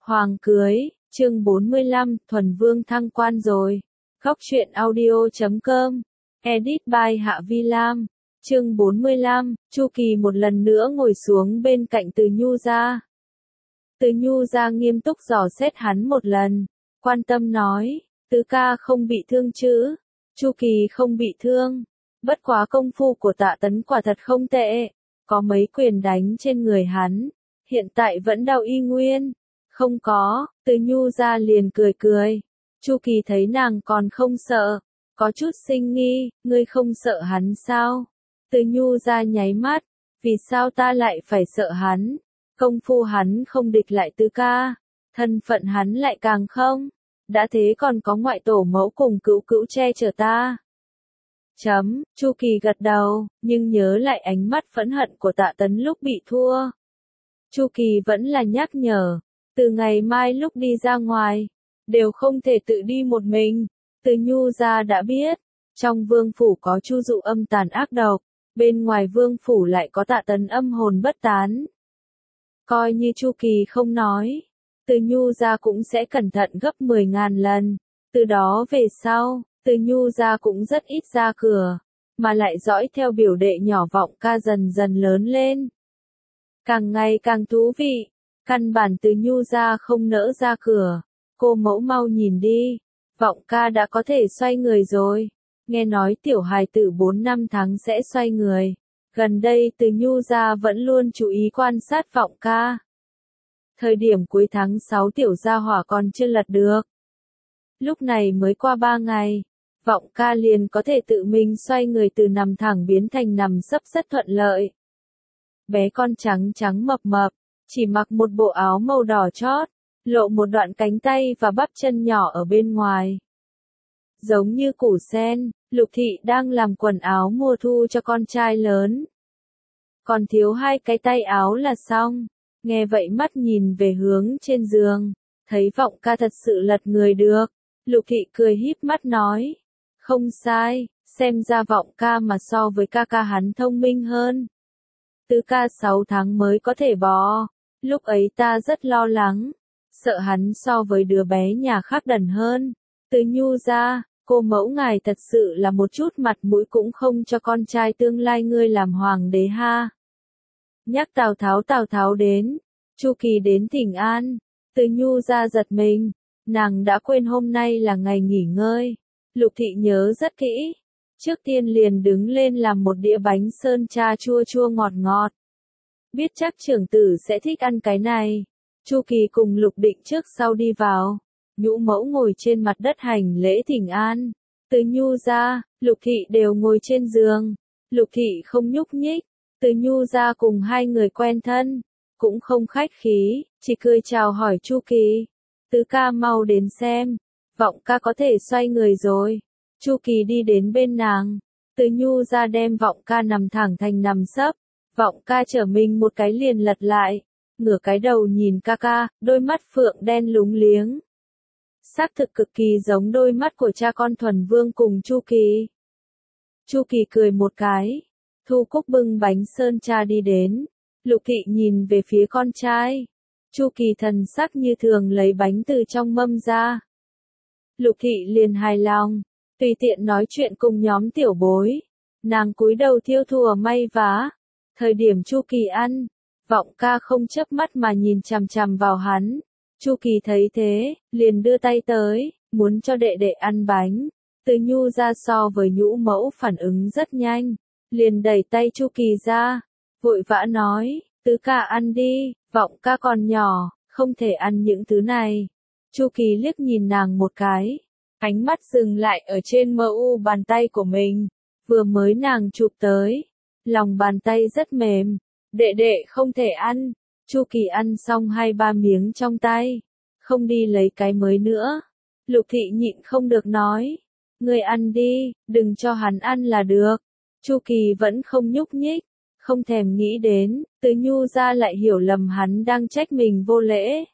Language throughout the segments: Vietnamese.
Hoàng cưới, chương 45, Thuần Vương thăng quan rồi. Góc truyện audio.com, edit by Hạ Vi Lam. Chương 45, Chu Kỳ một lần nữa ngồi xuống bên cạnh Từ Nhu gia. Từ Nhu gia nghiêm túc dò xét hắn một lần, quan tâm nói, tứ ca không bị thương chứ? Chu Kỳ không bị thương, bất quá công phu của Tạ Tấn quả thật không tệ, có mấy quyền đánh trên người hắn, hiện tại vẫn đau y nguyên. Không có, Từ Nhu gia liền cười cười. Chu Kỳ thấy nàng còn không sợ, có chút sinh nghi, ngươi không sợ hắn sao? Từ Nhu gia nháy mắt, vì sao ta lại phải sợ hắn? Công phu hắn không địch lại tứ ca, thân phận hắn lại càng không, đã thế còn có ngoại tổ mẫu cùng cữu cữu che chở ta. Chu Kỳ gật đầu, nhưng nhớ lại ánh mắt phẫn hận của Tạ Tấn lúc bị thua. Chu Kỳ vẫn là nhắc nhở, từ ngày mai lúc đi ra ngoài, đều không thể tự đi một mình. Từ Nhu gia đã biết, trong vương phủ có Chu Dụ âm tàn ác độc, bên ngoài vương phủ lại có Tạ Tấn âm hồn bất tán. Coi như Chu Kỳ không nói, Từ Nhu gia cũng sẽ cẩn thận gấp 10.000 lần. Từ đó về sau, Từ Nhu gia cũng rất ít ra cửa, mà lại dõi theo biểu đệ nhỏ Vọng Ca dần dần lớn lên. Càng ngày càng thú vị, căn bản Từ Nhu gia không nỡ ra cửa. Cô mẫu mau nhìn đi, Vọng Ca đã có thể xoay người rồi. Nghe nói tiểu hài tử 4-5 tháng sẽ xoay người. Gần đây Từ Nhu gia vẫn luôn chú ý quan sát Vọng Ca. Thời điểm cuối tháng 6 tiểu gia hỏa còn chưa lật được. Lúc này mới qua 3 ngày, Vọng Ca liền có thể tự mình xoay người từ nằm thẳng biến thành nằm sấp rất thuận lợi. Bé con trắng trắng mập mập, chỉ mặc một bộ áo màu đỏ chót, lộ một đoạn cánh tay và bắp chân nhỏ ở bên ngoài. Giống như củ sen, Lục Thị đang làm quần áo mùa thu cho con trai lớn. Còn thiếu 2 cái tay áo là xong. Nghe vậy mắt nhìn về hướng trên giường, thấy Vọng Ca thật sự lật người được. Lục Thị cười híp mắt nói, không sai, xem ra Vọng Ca mà so với ca ca hắn thông minh hơn. Tứ ca 6 tháng mới có thể bò, lúc ấy ta rất lo lắng, sợ hắn so với đứa bé nhà khác đần hơn. Từ Nhu gia, cô mẫu ngài thật sự là một chút mặt mũi cũng không cho con trai tương lai ngươi làm hoàng đế ha. Nhắc Tào Tháo đến, Chu Kỳ đến thỉnh an, Từ Nhu gia giật mình, nàng đã quên hôm nay là ngày nghỉ ngơi. Lục Thị nhớ rất kỹ, trước tiên liền đứng lên làm một đĩa bánh sơn cha chua chua ngọt ngọt. Biết chắc trưởng tử sẽ thích ăn cái này. Chu Kỳ cùng Lục Định trước sau đi vào, Nhũ mẫu ngồi trên mặt đất hành lễ thỉnh an. Từ Nhu gia, Lục Thị đều ngồi trên giường. Lục Thị không nhúc nhích. Từ Nhu gia cùng hai người quen thân, cũng không khách khí, chỉ cười chào hỏi Chu Kỳ. Tứ ca mau đến xem, Vọng Ca có thể xoay người rồi. Chu Kỳ đi đến bên nàng, Từ Nhu gia đem Vọng Ca nằm thẳng thành nằm sấp. Vọng Ca trở mình một cái liền lật lại, ngửa cái đầu nhìn ca ca, đôi mắt phượng đen lúng liếng. Xác thực cực kỳ giống đôi mắt của cha con Thuần Vương cùng Chu Kỳ. Chu Kỳ cười một cái, Thu Cúc bưng bánh sơn cha đi đến. Lục Thị nhìn về phía con trai. Chu Kỳ thần sắc như thường lấy bánh từ trong mâm ra. Lục Thị liền hài lòng, tùy tiện nói chuyện cùng nhóm tiểu bối. Nàng cúi đầu thiêu thùa may vá. Thời điểm Chu Kỳ ăn, Vọng Ca không chớp mắt mà nhìn chằm chằm vào hắn. Chu Kỳ thấy thế, liền đưa tay tới, muốn cho đệ đệ ăn bánh. Từ Nhu gia so với Nhũ mẫu phản ứng rất nhanh, liền đẩy tay Chu Kỳ ra, vội vã nói, tứ ca ăn đi, Vọng Ca còn nhỏ, không thể ăn những thứ này. Chu Kỳ liếc nhìn nàng một cái, ánh mắt dừng lại ở trên mờ u bàn tay của mình, vừa mới nàng chụp tới, lòng bàn tay rất mềm, đệ đệ không thể ăn. Chu Kỳ ăn xong 2-3 miếng trong tay, không đi lấy cái mới nữa. Lục Thị nhịn không được nói, ngươi ăn đi, đừng cho hắn ăn là được. Chu Kỳ vẫn không nhúc nhích, không thèm nghĩ đến, Từ Nhu gia lại hiểu lầm hắn đang trách mình vô lễ.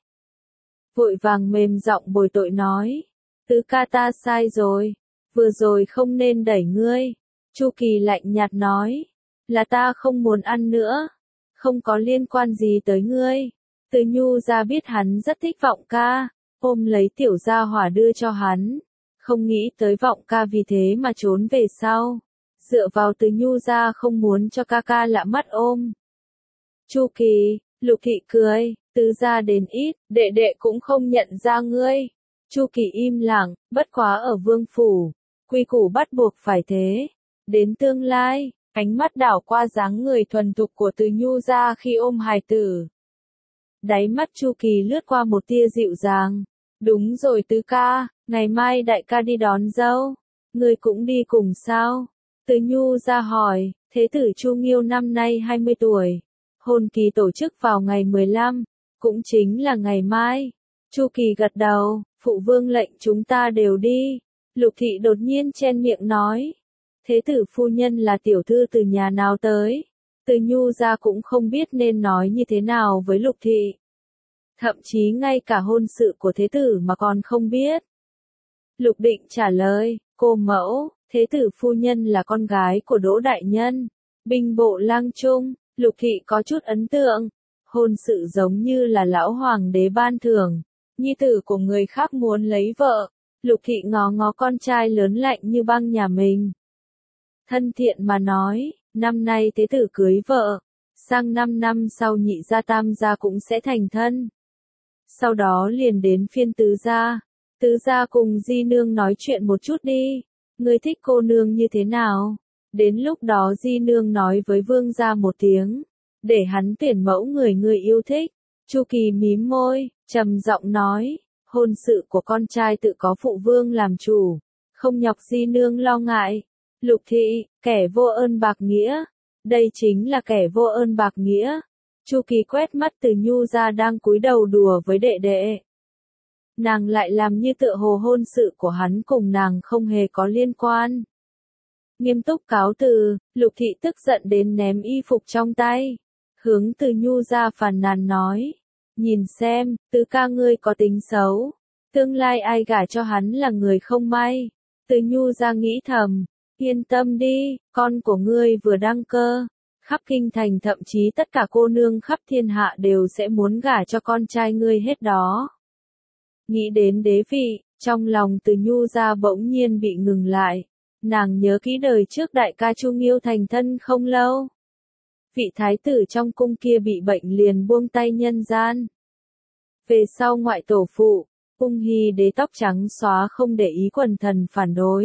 Vội vàng mềm giọng bồi tội nói, tứ ca ta sai rồi, vừa rồi không nên đẩy ngươi. Chu Kỳ lạnh nhạt nói, là ta không muốn ăn nữa, không có liên quan gì tới ngươi. Từ Nhu gia biết hắn rất thích Vọng ca, ôm lấy tiểu gia hỏa đưa cho hắn. Không nghĩ tới Vọng ca vì thế mà trốn về sau. Dựa vào Từ Nhu gia không muốn cho ca ca lạ mắt ôm. Chu Kỳ, Lục Thị cười, Tứ gia đến ít, đệ đệ cũng không nhận ra ngươi. Chu Kỳ im lặng, bất quá ở vương phủ, quy củ bắt buộc phải thế. Đến tương lai, ánh mắt đảo qua dáng người thuần thục của Từ Nhu gia khi ôm hài tử. Đáy mắt Chu Kỳ lướt qua một tia dịu dàng. Đúng rồi Tứ ca, ngày mai đại ca đi đón dâu. Ngươi cũng đi cùng sao? Từ Nhu gia hỏi, thế tử Chu Nghiêu năm nay 20 tuổi. Hôn kỳ tổ chức vào ngày 15, cũng chính là ngày mai. Chu Kỳ gật đầu, phụ vương lệnh chúng ta đều đi. Lục Thị đột nhiên chen miệng nói. Thế tử phu nhân là tiểu thư từ nhà nào tới? Từ Nhu gia cũng không biết nên nói như thế nào với Lục Thị. Thậm chí ngay cả hôn sự của thế tử mà còn không biết. Lục Định trả lời, cô mẫu, thế tử phu nhân là con gái của Đỗ Đại Nhân, binh bộ lang trung. Lục Thị có chút ấn tượng. Hôn sự giống như là lão hoàng đế ban thưởng. Nhi tử của người khác muốn lấy vợ. Lục Thị ngó ngó con trai lớn lạnh như băng nhà mình. Thân thiện mà nói, năm nay thế tử cưới vợ. Sang 5 năm sau nhị gia tam gia cũng sẽ thành thân. Sau đó liền đến phiên tứ gia. Tứ gia cùng di nương nói chuyện một chút đi. Ngươi thích cô nương như thế nào? Đến lúc đó di nương nói với vương gia một tiếng. Để hắn tuyển mẫu người ngươi yêu thích. Chu Kỳ mím môi, trầm giọng nói. Hôn sự của con trai tự có phụ vương làm chủ. Không nhọc di nương lo ngại. Lục Thị, kẻ vô ơn bạc nghĩa. Đây chính là kẻ vô ơn bạc nghĩa. Chu Kỳ quét mắt Từ Nhu gia đang cúi đầu đùa với đệ đệ. Nàng lại làm như tựa hồ hôn sự của hắn cùng nàng không hề có liên quan. Nghiêm túc cáo từ, Lục Thị tức giận đến ném y phục trong tay. Hướng Từ Nhu gia phàn nàn nói. Nhìn xem, Tứ ca ngươi có tính xấu. Tương lai ai gả cho hắn là người không may. Từ Nhu gia nghĩ thầm. Yên tâm đi, con của ngươi vừa đăng cơ. Khắp kinh thành thậm chí tất cả cô nương khắp thiên hạ đều sẽ muốn gả cho con trai ngươi hết đó. Nghĩ đến đế vị, trong lòng Từ Nhu gia bỗng nhiên bị ngừng lại. Nàng nhớ kỹ đời trước đại ca Chu Nghiêu thành thân không lâu. Vị thái tử trong cung kia bị bệnh liền buông tay nhân gian. Về sau ngoại tổ phụ, Ung Hy đế tóc trắng xóa không để ý quần thần phản đối.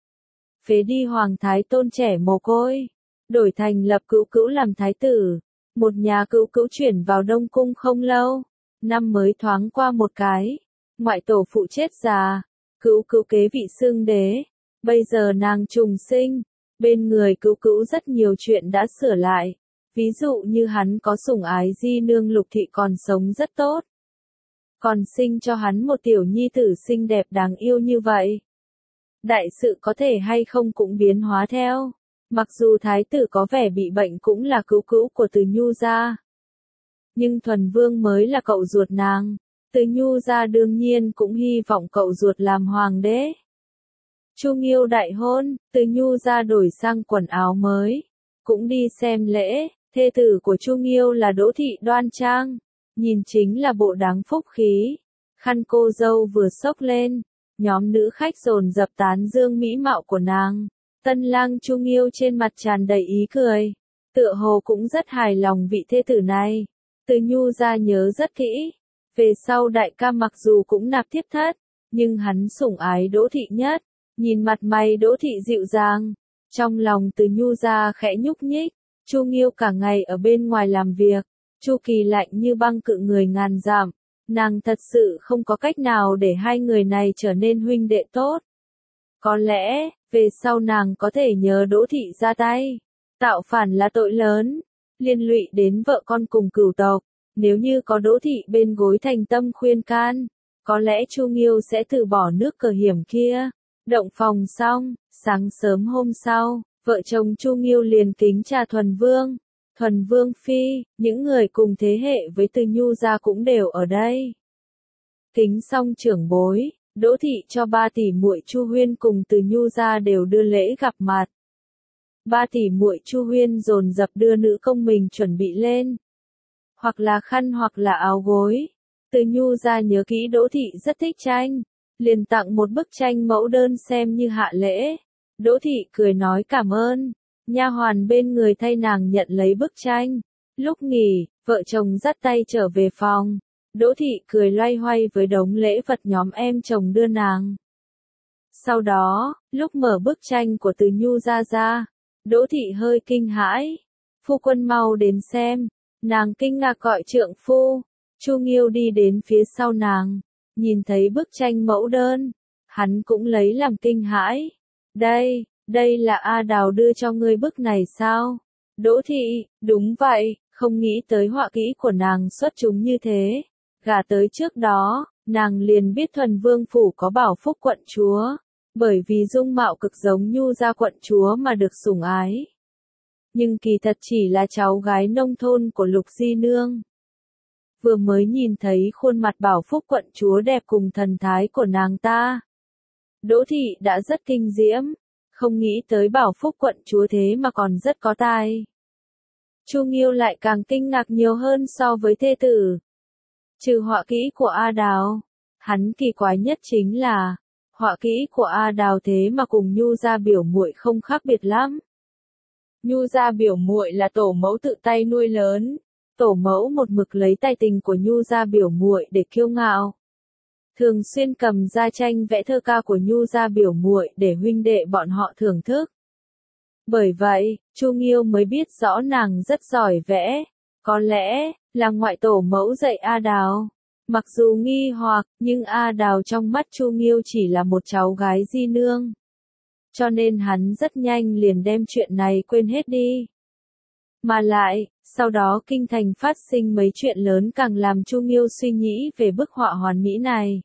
Phế đi hoàng thái tôn trẻ mồ côi. Đổi thành lập cữu cữu làm thái tử. Một nhà cữu cữu chuyển vào Đông Cung không lâu. Năm mới thoáng qua một cái. Ngoại tổ phụ chết già. Cữu cữu kế vị xưng đế. Bây giờ nàng trùng sinh. Bên người cữu cữu rất nhiều chuyện đã sửa lại. Ví dụ như hắn có sủng ái di nương Lục Thị còn sống rất tốt. Còn sinh cho hắn một tiểu nhi tử xinh đẹp đáng yêu như vậy. Đại sự có thể hay không cũng biến hóa theo. Mặc dù thái tử có vẻ bị bệnh cũng là cữu cữu của Từ Nhu gia. Nhưng Thuần Vương mới là cậu ruột nàng. Từ Nhu gia đương nhiên cũng hy vọng cậu ruột làm hoàng đế. Chu Nghiêu đại hôn, Từ Nhu gia đổi sang quần áo mới. Cũng đi xem lễ, thê tử của Chu Nghiêu là Đỗ Thị đoan trang. Nhìn chính là bộ đáng phúc khí. Khăn cô dâu vừa xốc lên. Nhóm nữ khách dồn dập tán dương mỹ mạo của nàng. Tân lang Chu Nghiêu trên mặt tràn đầy ý cười. Tựa hồ cũng rất hài lòng vị thê tử này. Từ Nhu gia nhớ rất kỹ. Về sau đại ca mặc dù cũng nạp thiếp thất. Nhưng hắn sủng ái Đỗ Thị nhất. Nhìn mặt mày Đỗ Thị dịu dàng. Trong lòng Từ Nhu gia khẽ nhúc nhích. Chu Nghiêu cả ngày ở bên ngoài làm việc. Chu Kỳ lạnh như băng cự người ngàn dặm. Nàng thật sự không có cách nào để hai người này trở nên huynh đệ tốt. Có lẽ, về sau nàng có thể nhờ Đỗ Thị ra tay. Tạo phản là tội lớn. Liên lụy đến vợ con cùng cửu tộc. Nếu như có Đỗ Thị bên gối thành tâm khuyên can. Có lẽ Chu Nghiêu sẽ từ bỏ nước cờ hiểm kia. Động phòng xong, sáng sớm hôm sau, vợ chồng Chu Nghiêu liền kính trà Thuần Vương. Thuần Vương phi, những người cùng thế hệ với Từ Nhu gia cũng đều ở đây. Kính xong trưởng bối, Đỗ Thị cho ba tỷ muội Chu Huyên cùng Từ Nhu gia đều đưa lễ gặp mặt. Ba tỷ muội Chu Huyên dồn dập đưa nữ công mình chuẩn bị lên. hoặc là khăn hoặc là áo gối. Từ Nhu ra nhớ kỹ Đỗ Thị rất thích tranh, liền tặng một bức tranh mẫu đơn xem như hạ lễ. Đỗ Thị cười nói cảm ơn, nha hoàn bên người thay nàng nhận lấy bức tranh. Lúc nghỉ, vợ chồng dắt tay trở về phòng. Đỗ Thị cười loay hoay với đống lễ vật nhóm em chồng đưa nàng. Sau đó, lúc mở bức tranh của Từ Nhu ra, Đỗ Thị hơi kinh hãi. Phu quân mau đến xem. Nàng kinh ngạc gọi trượng phu. Chu Nghiêu đi đến phía sau nàng, nhìn thấy bức tranh mẫu đơn, hắn cũng lấy làm kinh hãi. Đây là A Đào đưa cho ngươi bức này sao? Đỗ Thị, đúng vậy, không nghĩ tới họa kỹ của nàng xuất chúng như thế. Gả tới trước đó, nàng liền biết Thuần Vương phủ có Bảo Phúc quận chúa, bởi vì dung mạo cực giống Nhu gia quận chúa mà được sủng ái. Nhưng kỳ thật chỉ là cháu gái nông thôn của Lục Di Nương. Vừa mới nhìn thấy khuôn mặt Bảo Phúc quận chúa đẹp cùng thần thái của nàng ta, Đỗ Thị đã rất kinh diễm, không nghĩ tới Bảo Phúc quận chúa thế mà còn rất có tài. Chu Nghiêu lại càng kinh ngạc nhiều hơn so với thê tử. Trừ họa kỹ của A Đào, hắn kỳ quái nhất chính là, họa kỹ của A Đào thế mà cùng Nhu gia biểu muội không khác biệt lắm. Nhu gia biểu muội là tổ mẫu tự tay nuôi lớn, tổ mẫu một mực lấy tài tình của Nhu gia biểu muội để kiêu ngạo. Thường xuyên cầm ra tranh vẽ thơ ca của Nhu gia biểu muội để huynh đệ bọn họ thưởng thức. Bởi vậy, Chu Nghiêu mới biết rõ nàng rất giỏi vẽ, có lẽ là ngoại tổ mẫu dạy A Đào. Mặc dù nghi hoặc, nhưng A Đào trong mắt Chu Nghiêu chỉ là một cháu gái di nương. Cho nên hắn rất nhanh liền đem chuyện này quên hết đi. Mà lại, sau đó kinh thành phát sinh mấy chuyện lớn càng làm Chu Nghiêu suy nghĩ về bức họa hoàn mỹ này.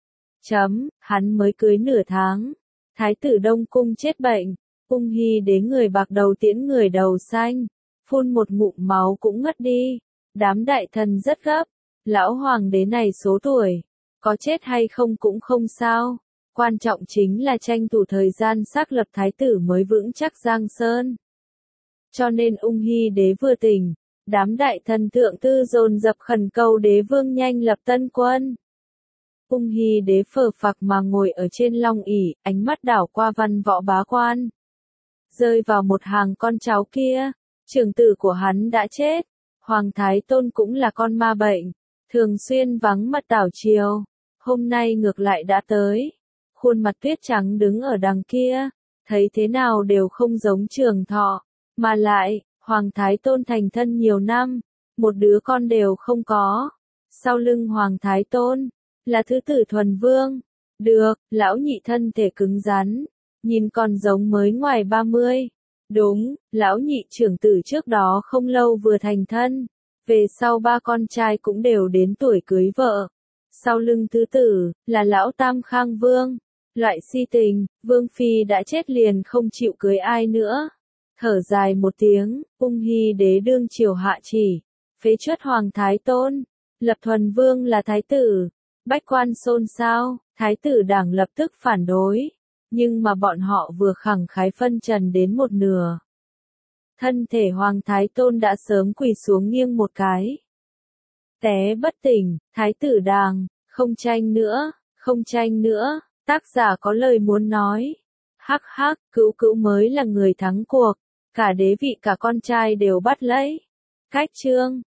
Hắn mới cưới nửa tháng. Thái tử Đông Cung chết bệnh. Ung Hy Đế người bạc đầu tiễn người đầu xanh. Phun một ngụm máu cũng ngất đi. Đám đại thần rất gấp. Lão hoàng đế này số tuổi. Có chết hay không cũng không sao. Quan trọng chính là tranh thủ thời gian xác lập thái tử mới vững chắc Giang Sơn. Cho nên Ung Hy Đế vừa tỉnh, đám đại thần thượng tư dồn dập khẩn cầu đế vương nhanh lập tân quân. Ung Hy Đế phờ phạc mà ngồi ở trên long ỷ, ánh mắt đảo qua văn võ bá quan. Rơi vào một hàng con cháu kia, trưởng tử của hắn đã chết, Hoàng Thái Tôn cũng là con ma bệnh, thường xuyên vắng mặt đảo triều, hôm nay ngược lại đã tới. Khuôn mặt tuyết trắng đứng ở đằng kia, thấy thế nào đều không giống Trường Thọ, mà lại, Hoàng Thái Tôn thành thân nhiều năm, một đứa con đều không có. Sau lưng Hoàng Thái Tôn, là thứ tử Thuần Vương. Được, lão nhị thân thể cứng rắn, nhìn còn giống mới ngoài 30. Đúng, lão nhị trưởng tử trước đó không lâu vừa thành thân, về sau ba con trai cũng đều đến tuổi cưới vợ. Sau lưng thứ tử, là lão Tam Khang Vương. Loại si tình, Vương Phi đã chết liền không chịu cưới ai nữa. Thở dài một tiếng, Ung Hy Đế đương triều hạ chỉ, phế truất Hoàng Thái Tôn, lập Thuần Vương là thái tử. Bách quan xôn xao, thái tử đảng lập tức phản đối, nhưng mà bọn họ vừa khẳng khái phân trần đến một nửa. Thân thể Hoàng Thái Tôn đã sớm quỳ xuống nghiêng một cái. Té bất tỉnh, thái tử đàng, không tranh nữa, không tranh nữa, tác giả có lời muốn nói. Hắc hắc, cữu cữu mới là người thắng cuộc, cả đế vị cả con trai đều bắt lấy. Cách chương